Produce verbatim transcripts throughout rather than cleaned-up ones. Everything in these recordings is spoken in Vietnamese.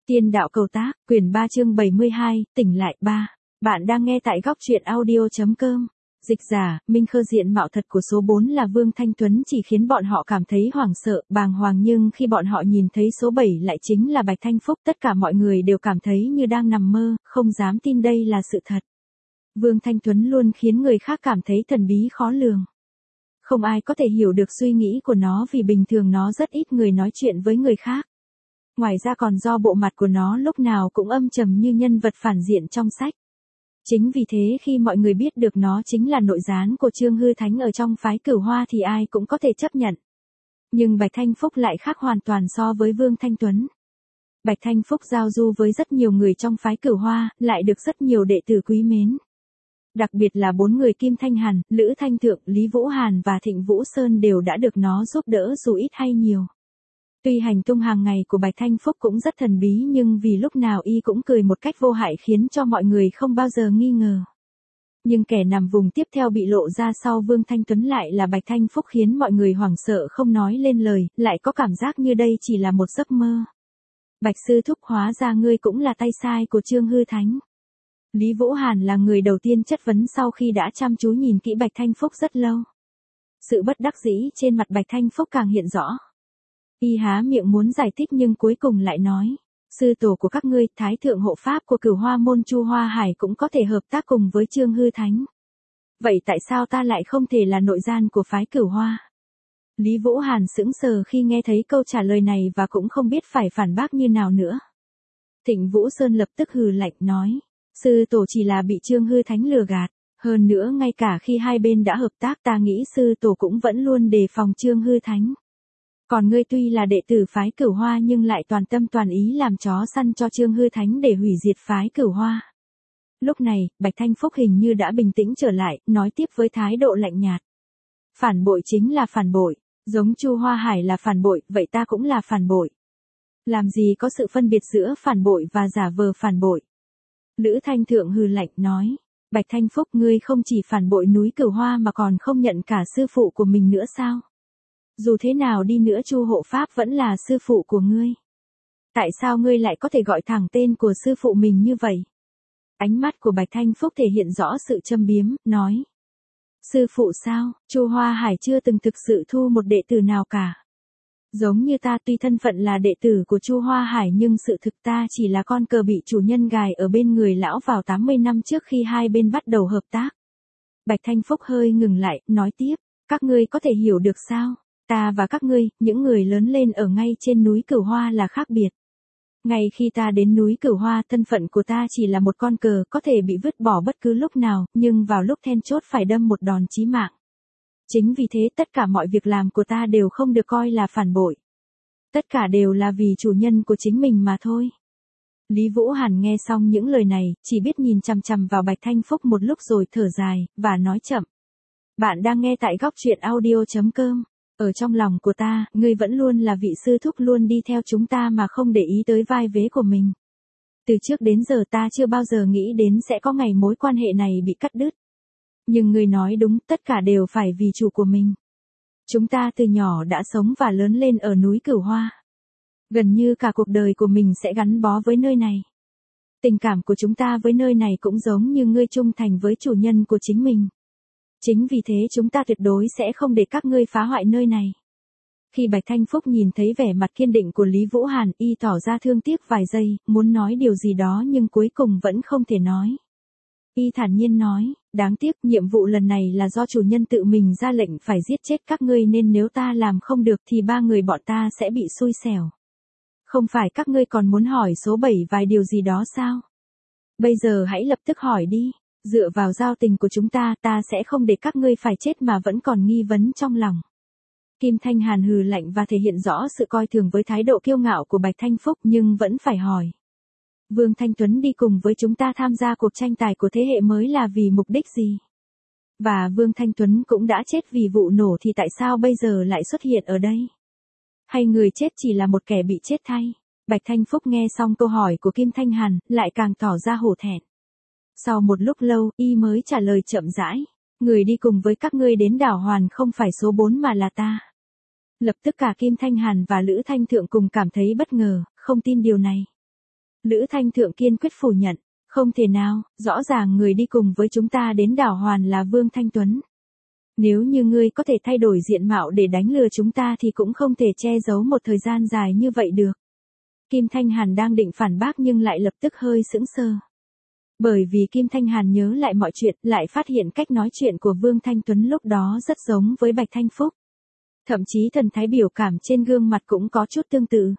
Tiên đạo cầu tác, quyển ba chương bảy mươi hai, tỉnh lại ba. Bạn đang nghe tại góc truyện audio.com. Dịch giả, Minh Khơ diện mạo thật của số bốn là Vương Thanh Tuấn chỉ khiến bọn họ cảm thấy hoảng sợ, bàng hoàng, nhưng khi bọn họ nhìn thấy số bảy lại chính là Bạch Thanh Phúc, tất cả mọi người đều cảm thấy như đang nằm mơ, không dám tin đây là sự thật. Vương Thanh Tuấn luôn khiến người khác cảm thấy thần bí khó lường. Không ai có thể hiểu được suy nghĩ của nó vì bình thường nó rất ít người nói chuyện với người khác. Ngoài ra còn do bộ mặt của nó lúc nào cũng âm trầm như nhân vật phản diện trong sách. Chính vì thế khi mọi người biết được nó chính là nội gián của Trương Hư Thánh ở trong phái Cửu Hoa thì ai cũng có thể chấp nhận. Nhưng Bạch Thanh Phúc lại khác hoàn toàn so với Vương Thanh Tuấn. Bạch Thanh Phúc giao du với rất nhiều người trong phái Cửu Hoa, lại được rất nhiều đệ tử quý mến. Đặc biệt là bốn người Kim Thanh Hàn, Lữ Thanh Thượng, Lý Vũ Hàn và Thịnh Vũ Sơn đều đã được nó giúp đỡ dù ít hay nhiều. Tuy hành tung hàng ngày của Bạch Thanh Phúc cũng rất thần bí nhưng vì lúc nào y cũng cười một cách vô hại khiến cho mọi người không bao giờ nghi ngờ. Nhưng kẻ nằm vùng tiếp theo bị lộ ra sau Vương Thanh Tuấn lại là Bạch Thanh Phúc khiến mọi người hoảng sợ không nói lên lời, lại có cảm giác như đây chỉ là một giấc mơ. Bạch sư thúc, hóa ra ngươi cũng là tay sai của Trương Hư Thánh. Lý Vũ Hàn là người đầu tiên chất vấn sau khi đã chăm chú nhìn kỹ Bạch Thanh Phúc rất lâu. Sự bất đắc dĩ trên mặt Bạch Thanh Phúc càng hiện rõ. Y há miệng muốn giải thích nhưng cuối cùng lại nói, sư tổ của các ngươi, Thái thượng hộ pháp của Cửu Hoa môn Chu Hoa Hải cũng có thể hợp tác cùng với Trương Hư Thánh. Vậy tại sao ta lại không thể là nội gian của phái Cửu Hoa? Lý Vũ Hàn sững sờ khi nghe thấy câu trả lời này và cũng không biết phải phản bác như nào nữa. Thịnh Vũ Sơn lập tức hừ lạnh nói, sư tổ chỉ là bị Trương Hư Thánh lừa gạt. Hơn nữa ngay cả khi hai bên đã hợp tác ta nghĩ sư tổ cũng vẫn luôn đề phòng Trương Hư Thánh. Còn ngươi tuy là đệ tử phái Cửu Hoa nhưng lại toàn tâm toàn ý làm chó săn cho Trương Hư Thánh để hủy diệt phái Cửu Hoa. Lúc này, Bạch Thanh Phúc hình như đã bình tĩnh trở lại, nói tiếp với thái độ lạnh nhạt. Phản bội chính là phản bội, giống Chu Hoa Hải là phản bội, vậy ta cũng là phản bội. Làm gì có sự phân biệt giữa phản bội và giả vờ phản bội. Lữ Thanh Thượng hừ lạnh nói, Bạch Thanh Phúc, ngươi không chỉ phản bội núi Cửu Hoa mà còn không nhận cả sư phụ của mình nữa sao? Dù thế nào đi nữa Chu hộ pháp vẫn là sư phụ của ngươi. Tại sao ngươi lại có thể gọi thẳng tên của sư phụ mình như vậy? Ánh mắt của Bạch Thanh Phúc thể hiện rõ sự châm biếm, nói. Sư phụ sao, Chu Hoa Hải chưa từng thực sự thu một đệ tử nào cả. Giống như ta tuy thân phận là đệ tử của Chu Hoa Hải nhưng sự thực ta chỉ là con cờ bị chủ nhân gài ở bên người lão vào tám mươi năm trước khi hai bên bắt đầu hợp tác. Bạch Thanh Phúc hơi ngừng lại, nói tiếp, các ngươi có thể hiểu được sao? Ta và các ngươi, những người lớn lên ở ngay trên núi Cửu Hoa là khác biệt. Ngay khi ta đến núi Cửu Hoa, thân phận của ta chỉ là một con cờ có thể bị vứt bỏ bất cứ lúc nào, nhưng vào lúc then chốt phải đâm một đòn chí mạng. Chính vì thế tất cả mọi việc làm của ta đều không được coi là phản bội. Tất cả đều là vì chủ nhân của chính mình mà thôi. Lý Vũ Hàn nghe xong những lời này, chỉ biết nhìn chằm chằm vào Bạch Thanh Phúc một lúc rồi thở dài, và nói chậm. Bạn đang nghe tại góc truyện audio.com. Ở trong lòng của ta, ngươi vẫn luôn là vị sư thúc luôn đi theo chúng ta mà không để ý tới vai vế của mình. Từ trước đến giờ ta chưa bao giờ nghĩ đến sẽ có ngày mối quan hệ này bị cắt đứt. Nhưng ngươi nói đúng, tất cả đều phải vì chủ của mình. Chúng ta từ nhỏ đã sống và lớn lên ở núi Cửu Hoa. Gần như cả cuộc đời của mình sẽ gắn bó với nơi này. Tình cảm của chúng ta với nơi này cũng giống như ngươi trung thành với chủ nhân của chính mình. Chính vì thế chúng ta tuyệt đối sẽ không để các ngươi phá hoại nơi này. Khi Bạch Thanh Phúc nhìn thấy vẻ mặt kiên định của Lý Vũ Hàn, y tỏ ra thương tiếc vài giây, muốn nói điều gì đó nhưng cuối cùng vẫn không thể nói. Y thản nhiên nói, đáng tiếc nhiệm vụ lần này là do chủ nhân tự mình ra lệnh phải giết chết các ngươi nên nếu ta làm không được thì ba người bọn ta sẽ bị xui xẻo. Không phải các ngươi còn muốn hỏi số bảy vài điều gì đó sao? Bây giờ hãy lập tức hỏi đi. Dựa vào giao tình của chúng ta, ta sẽ không để các ngươi phải chết mà vẫn còn nghi vấn trong lòng. Kim Thanh Hàn hừ lạnh và thể hiện rõ sự coi thường với thái độ kiêu ngạo của Bạch Thanh Phúc nhưng vẫn phải hỏi. Vương Thanh Tuấn đi cùng với chúng ta tham gia cuộc tranh tài của thế hệ mới là vì mục đích gì? Và Vương Thanh Tuấn cũng đã chết vì vụ nổ thì tại sao bây giờ lại xuất hiện ở đây? Hay người chết chỉ là một kẻ bị chết thay? Bạch Thanh Phúc nghe xong câu hỏi của Kim Thanh Hàn, lại càng tỏ ra hổ thẹn. Sau một lúc lâu, y mới trả lời chậm rãi. Người đi cùng với các ngươi đến đảo Hoàn không phải số bốn mà là ta. Lập tức cả Kim Thanh Hàn và Lữ Thanh Thượng cùng cảm thấy bất ngờ, không tin điều này. Lữ Thanh Thượng kiên quyết phủ nhận. Không thể nào, rõ ràng người đi cùng với chúng ta đến đảo Hoàn là Vương Thanh Tuấn. Nếu như ngươi có thể thay đổi diện mạo để đánh lừa chúng ta thì cũng không thể che giấu một thời gian dài như vậy được. Kim Thanh Hàn đang định phản bác nhưng lại lập tức hơi sững sờ. Bởi vì Kim Thanh Hàn nhớ lại mọi chuyện, lại phát hiện cách nói chuyện của Vương Thanh Tuấn lúc đó rất giống với Bạch Thanh Phúc. Thậm chí thần thái biểu cảm trên gương mặt cũng có chút tương tự.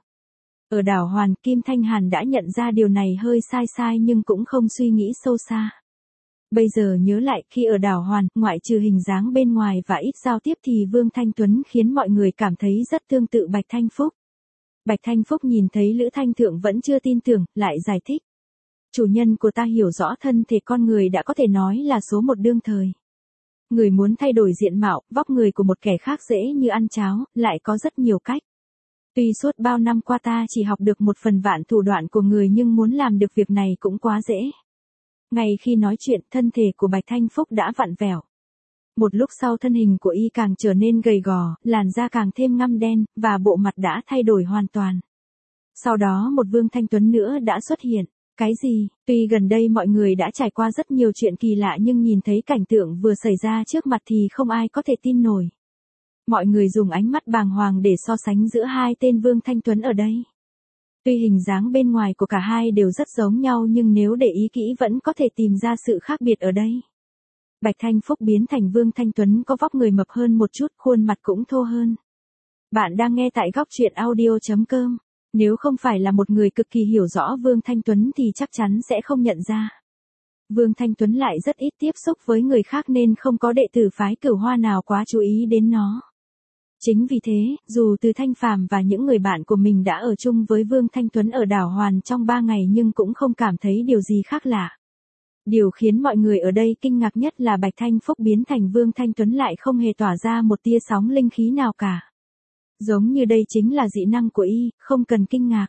Ở đảo Hoàn, Kim Thanh Hàn đã nhận ra điều này hơi sai sai nhưng cũng không suy nghĩ sâu xa. Bây giờ nhớ lại khi ở đảo Hoàn, ngoại trừ hình dáng bên ngoài và ít giao tiếp thì Vương Thanh Tuấn khiến mọi người cảm thấy rất tương tự Bạch Thanh Phúc. Bạch Thanh Phúc nhìn thấy Lữ Thanh Thượng vẫn chưa tin tưởng, lại giải thích. Chủ nhân của ta hiểu rõ thân thể con người đã có thể nói là số một đương thời. Người muốn thay đổi diện mạo, vóc người của một kẻ khác dễ như ăn cháo, lại có rất nhiều cách. Tuy suốt bao năm qua ta chỉ học được một phần vạn thủ đoạn của người nhưng muốn làm được việc này cũng quá dễ. Ngay khi nói chuyện, thân thể của Bạch Thanh Phúc đã vặn vẹo. Một lúc sau thân hình của y càng trở nên gầy gò, làn da càng thêm ngăm đen, và bộ mặt đã thay đổi hoàn toàn. Sau đó một Vương Thanh Tuấn nữa đã xuất hiện. Cái gì? Tuy gần đây mọi người đã trải qua rất nhiều chuyện kỳ lạ nhưng nhìn thấy cảnh tượng vừa xảy ra trước mặt thì không ai có thể tin nổi. Mọi người dùng ánh mắt bàng hoàng để so sánh giữa hai tên Vương Thanh Tuấn ở đây. Tuy hình dáng bên ngoài của cả hai đều rất giống nhau nhưng nếu để ý kỹ vẫn có thể tìm ra sự khác biệt ở đây. Bạch Thanh Phúc biến thành Vương Thanh Tuấn có vóc người mập hơn một chút, khuôn mặt cũng thô hơn. Bạn đang nghe tại góc truyện audio chấm com. Nếu không phải là một người cực kỳ hiểu rõ Vương Thanh Tuấn thì chắc chắn sẽ không nhận ra. Vương Thanh Tuấn lại rất ít tiếp xúc với người khác nên không có đệ tử phái Cửu Hoa nào quá chú ý đến nó. Chính vì thế, dù Từ Thanh Phàm và những người bạn của mình đã ở chung với Vương Thanh Tuấn ở đảo Hoàn trong ba ngày nhưng cũng không cảm thấy điều gì khác lạ. Điều khiến mọi người ở đây kinh ngạc nhất là Bạch Thanh Phúc biến thành Vương Thanh Tuấn lại không hề tỏa ra một tia sóng linh khí nào cả. Giống như đây chính là dị năng của y, không cần kinh ngạc.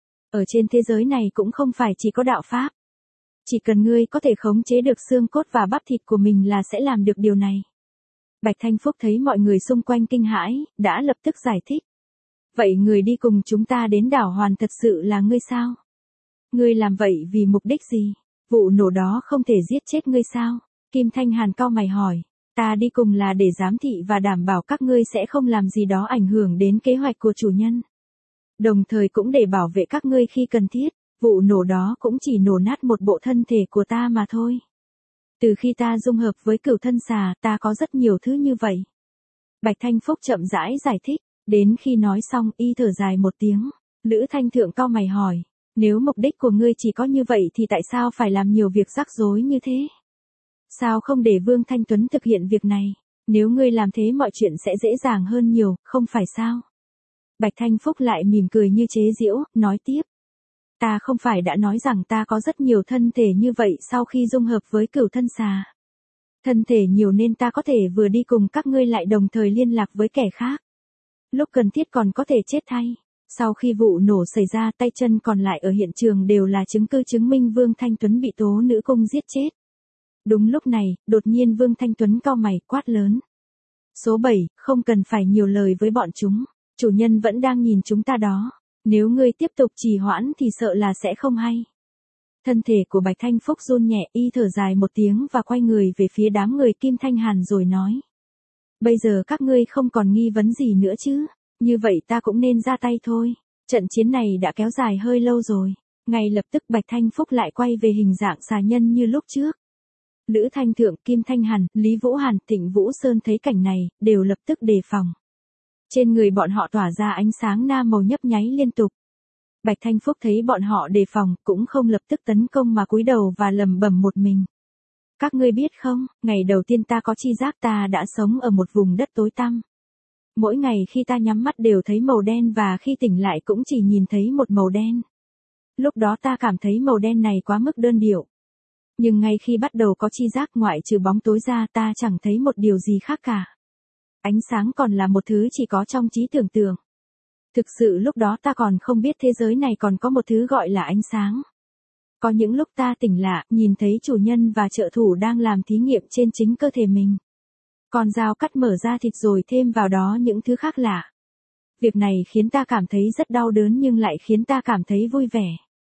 Ở trên thế giới này cũng không phải chỉ có đạo pháp. Chỉ cần ngươi có thể khống chế được xương cốt và bắp thịt của mình là sẽ làm được điều này. Bạch Thanh Phúc thấy mọi người xung quanh kinh hãi, đã lập tức giải thích. Vậy người đi cùng chúng ta đến đảo Hoàn thật sự là ngươi sao? Ngươi làm vậy vì mục đích gì? Vụ nổ đó không thể giết chết ngươi sao? Kim Thanh Hàn cau mày hỏi. Ta đi cùng là để giám thị và đảm bảo các ngươi sẽ không làm gì đó ảnh hưởng đến kế hoạch của chủ nhân. Đồng thời cũng để bảo vệ các ngươi khi cần thiết, vụ nổ đó cũng chỉ nổ nát một bộ thân thể của ta mà thôi. Từ khi ta dung hợp với Cửu Thân Xà, ta có rất nhiều thứ như vậy. Bạch Thanh Phúc chậm rãi giải thích, đến khi nói xong y thở dài một tiếng. Lữ Thanh Thượng cau mày hỏi, nếu mục đích của ngươi chỉ có như vậy thì tại sao phải làm nhiều việc rắc rối như thế? Sao không để Vương Thanh Tuấn thực hiện việc này? Nếu ngươi làm thế mọi chuyện sẽ dễ dàng hơn nhiều, không phải sao? Bạch Thanh Phúc lại mỉm cười như chế giễu, nói tiếp. Ta không phải đã nói rằng ta có rất nhiều thân thể như vậy sau khi dung hợp với Cửu Thân Xà. Thân thể nhiều nên ta có thể vừa đi cùng các ngươi lại đồng thời liên lạc với kẻ khác. Lúc cần thiết còn có thể chết thay. Sau khi vụ nổ xảy ra tay chân còn lại ở hiện trường đều là chứng cứ chứng minh Vương Thanh Tuấn bị Tố Nữ Cung giết chết. Đúng lúc này, đột nhiên Vương Thanh Tuấn cau mày quát lớn. Số bảy, không cần phải nhiều lời với bọn chúng. Chủ nhân vẫn đang nhìn chúng ta đó. Nếu ngươi tiếp tục trì hoãn thì sợ là sẽ không hay. Thân thể của Bạch Thanh Phúc run nhẹ, y thở dài một tiếng và quay người về phía đám người Kim Thanh Hàn rồi nói. Bây giờ các ngươi không còn nghi vấn gì nữa chứ. Như vậy ta cũng nên ra tay thôi. Trận chiến này đã kéo dài hơi lâu rồi. Ngay lập tức Bạch Thanh Phúc lại quay về hình dạng xà nhân như lúc trước. Lữ Thanh Thượng, Kim Thanh Hàn, Lý Vũ Hàn, Thịnh Vũ Sơn thấy cảnh này, đều lập tức đề phòng. Trên người bọn họ tỏa ra ánh sáng nam màu nhấp nháy liên tục. Bạch Thanh Phúc thấy bọn họ đề phòng, cũng không lập tức tấn công mà cúi đầu và lẩm bẩm một mình. Các ngươi biết không, ngày đầu tiên ta có chi giác ta đã sống ở một vùng đất tối tăm. Mỗi ngày khi ta nhắm mắt đều thấy màu đen và khi tỉnh lại cũng chỉ nhìn thấy một màu đen. Lúc đó ta cảm thấy màu đen này quá mức đơn điệu. Nhưng ngay khi bắt đầu có chi giác ngoại trừ bóng tối ra ta chẳng thấy một điều gì khác cả. Ánh sáng còn là một thứ chỉ có trong trí tưởng tượng. Thực sự lúc đó ta còn không biết thế giới này còn có một thứ gọi là ánh sáng. Có những lúc ta tỉnh lạ, nhìn thấy chủ nhân và trợ thủ đang làm thí nghiệm trên chính cơ thể mình. Con dao cắt mở ra thịt rồi thêm vào đó những thứ khác lạ. Việc này khiến ta cảm thấy rất đau đớn nhưng lại khiến ta cảm thấy vui vẻ.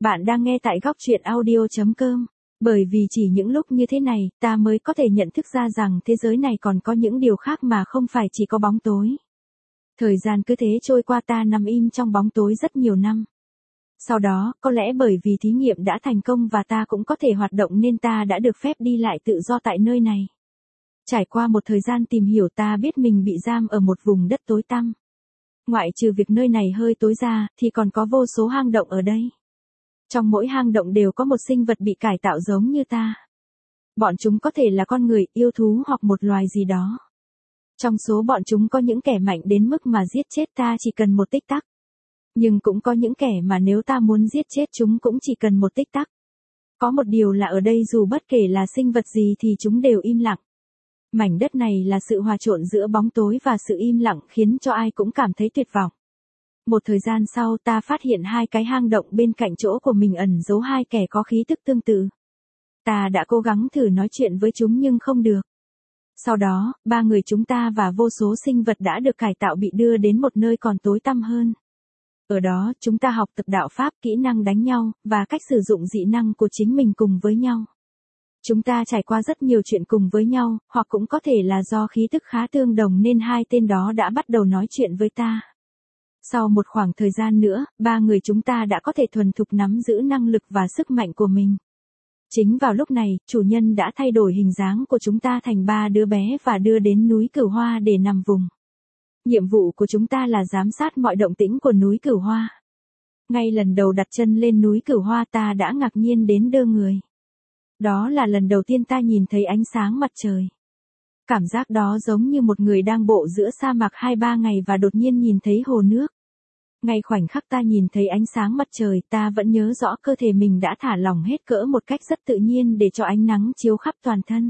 Bạn đang nghe tại góc truyện audio chấm com. Bởi vì chỉ những lúc như thế này, ta mới có thể nhận thức ra rằng thế giới này còn có những điều khác mà không phải chỉ có bóng tối. Thời gian cứ thế trôi qua, ta nằm im trong bóng tối rất nhiều năm. Sau đó, có lẽ bởi vì thí nghiệm đã thành công và ta cũng có thể hoạt động nên ta đã được phép đi lại tự do tại nơi này. Trải qua một thời gian tìm hiểu, ta biết mình bị giam ở một vùng đất tối tăm. Ngoại trừ việc nơi này hơi tối ra, thì còn có vô số hang động ở đây. Trong mỗi hang động đều có một sinh vật bị cải tạo giống như ta. Bọn chúng có thể là con người, yêu thú hoặc một loài gì đó. Trong số bọn chúng có những kẻ mạnh đến mức mà giết chết ta chỉ cần một tích tắc. Nhưng cũng có những kẻ mà nếu ta muốn giết chết chúng cũng chỉ cần một tích tắc. Có một điều là ở đây dù bất kể là sinh vật gì thì chúng đều im lặng. Mảnh đất này là sự hòa trộn giữa bóng tối và sự im lặng khiến cho ai cũng cảm thấy tuyệt vọng. Một thời gian sau ta phát hiện hai cái hang động bên cạnh chỗ của mình ẩn giấu hai kẻ có khí tức tương tự. Ta đã cố gắng thử nói chuyện với chúng nhưng không được. Sau đó, ba người chúng ta và vô số sinh vật đã được cải tạo bị đưa đến một nơi còn tối tăm hơn. Ở đó, chúng ta học tập đạo pháp, kỹ năng đánh nhau, và cách sử dụng dị năng của chính mình cùng với nhau. Chúng ta trải qua rất nhiều chuyện cùng với nhau, hoặc cũng có thể là do khí tức khá tương đồng nên hai tên đó đã bắt đầu nói chuyện với ta. Sau một khoảng thời gian nữa, ba người chúng ta đã có thể thuần thục nắm giữ năng lực và sức mạnh của mình. Chính vào lúc này, chủ nhân đã thay đổi hình dáng của chúng ta thành ba đứa bé và đưa đến núi Cửu Hoa để nằm vùng. Nhiệm vụ của chúng ta là giám sát mọi động tĩnh của núi Cửu Hoa. Ngay lần đầu đặt chân lên núi Cửu Hoa ta đã ngạc nhiên đến đơ người. Đó là lần đầu tiên ta nhìn thấy ánh sáng mặt trời. Cảm giác đó giống như một người đang bộ giữa sa mạc hai ba ngày và đột nhiên nhìn thấy hồ nước. Ngay khoảnh khắc ta nhìn thấy ánh sáng mặt trời, ta vẫn nhớ rõ cơ thể mình đã thả lỏng hết cỡ một cách rất tự nhiên để cho ánh nắng chiếu khắp toàn thân.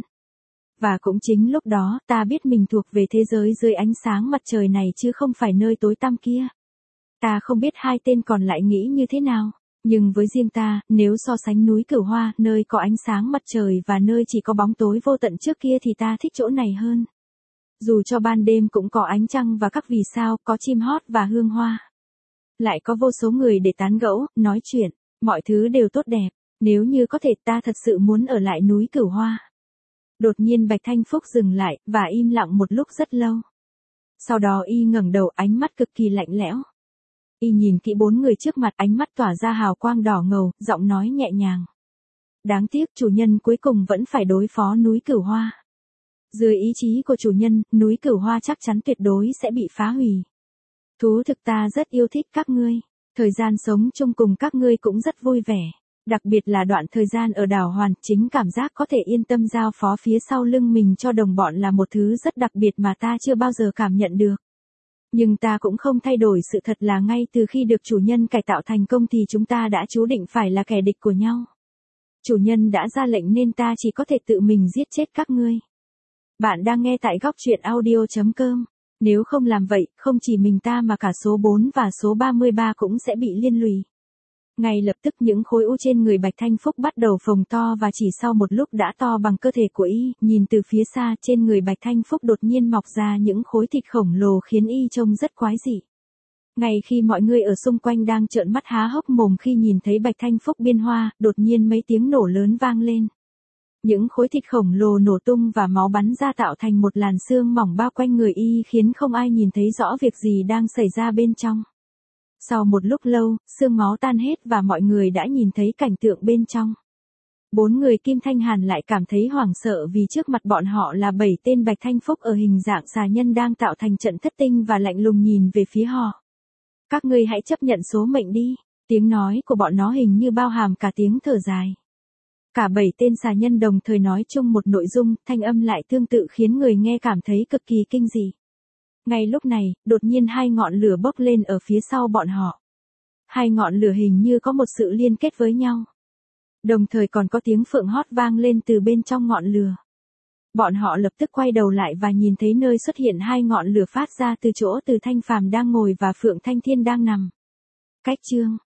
Và cũng chính lúc đó, ta biết mình thuộc về thế giới dưới ánh sáng mặt trời này chứ không phải nơi tối tăm kia. Ta không biết hai tên còn lại nghĩ như thế nào, nhưng với riêng ta, nếu so sánh núi Cửu Hoa, nơi có ánh sáng mặt trời và nơi chỉ có bóng tối vô tận trước kia thì ta thích chỗ này hơn. Dù cho ban đêm cũng có ánh trăng và các vì sao, có chim hót và hương hoa. Lại có vô số người để tán gẫu, nói chuyện, mọi thứ đều tốt đẹp, nếu như có thể ta thật sự muốn ở lại núi Cửu Hoa. Đột nhiên Bạch Thanh Phúc dừng lại, và im lặng một lúc rất lâu. Sau đó y ngẩng đầu, ánh mắt cực kỳ lạnh lẽo. Y nhìn kỹ bốn người trước mặt, ánh mắt tỏa ra hào quang đỏ ngầu, giọng nói nhẹ nhàng. Đáng tiếc chủ nhân cuối cùng vẫn phải đối phó núi Cửu Hoa. Dưới ý chí của chủ nhân, núi Cửu Hoa chắc chắn tuyệt đối sẽ bị phá hủy. Thú thực ta rất yêu thích các ngươi. Thời gian sống chung cùng các ngươi cũng rất vui vẻ. Đặc biệt là đoạn thời gian ở đảo Hoàn, chính cảm giác có thể yên tâm giao phó phía sau lưng mình cho đồng bọn là một thứ rất đặc biệt mà ta chưa bao giờ cảm nhận được. Nhưng ta cũng không thay đổi sự thật là ngay từ khi được chủ nhân cải tạo thành công thì chúng ta đã chú định phải là kẻ địch của nhau. Chủ nhân đã ra lệnh nên ta chỉ có thể tự mình giết chết các ngươi. Bạn đang nghe tại góc truyện audio chấm com. Nếu không làm vậy, không chỉ mình ta mà cả số bốn và số ba mươi ba cũng sẽ bị liên lụy. Ngay lập tức những khối u trên người Bạch Thanh Phúc bắt đầu phồng to và chỉ sau một lúc đã to bằng cơ thể của y, nhìn từ phía xa trên người Bạch Thanh Phúc đột nhiên mọc ra những khối thịt khổng lồ khiến y trông rất quái dị. Ngay khi mọi người ở xung quanh đang trợn mắt há hốc mồm khi nhìn thấy Bạch Thanh Phúc biên hoa, đột nhiên mấy tiếng nổ lớn vang lên. Những khối thịt khổng lồ nổ tung và máu bắn ra tạo thành một làn sương mỏng bao quanh người y khiến không ai nhìn thấy rõ việc gì đang xảy ra bên trong. Sau một lúc lâu, sương máu tan hết và mọi người đã nhìn thấy cảnh tượng bên trong. Bốn người Kim Thanh Hàn lại cảm thấy hoảng sợ vì trước mặt bọn họ là bảy tên Bạch Thanh Phúc ở hình dạng xà nhân đang tạo thành trận thất tinh và lạnh lùng nhìn về phía họ. Các ngươi hãy chấp nhận số mệnh đi. Tiếng nói của bọn nó hình như bao hàm cả tiếng thở dài. Cả bảy tên xà nhân đồng thời nói chung một nội dung, thanh âm lại tương tự khiến người nghe cảm thấy cực kỳ kinh dị. Ngay lúc này, đột nhiên hai ngọn lửa bốc lên ở phía sau bọn họ. Hai ngọn lửa hình như có một sự liên kết với nhau. Đồng thời còn có tiếng phượng hót vang lên từ bên trong ngọn lửa. Bọn họ lập tức quay đầu lại và nhìn thấy nơi xuất hiện hai ngọn lửa phát ra từ chỗ Từ Thanh Phàm đang ngồi và Phượng Thanh Thiên đang nằm. Cách chương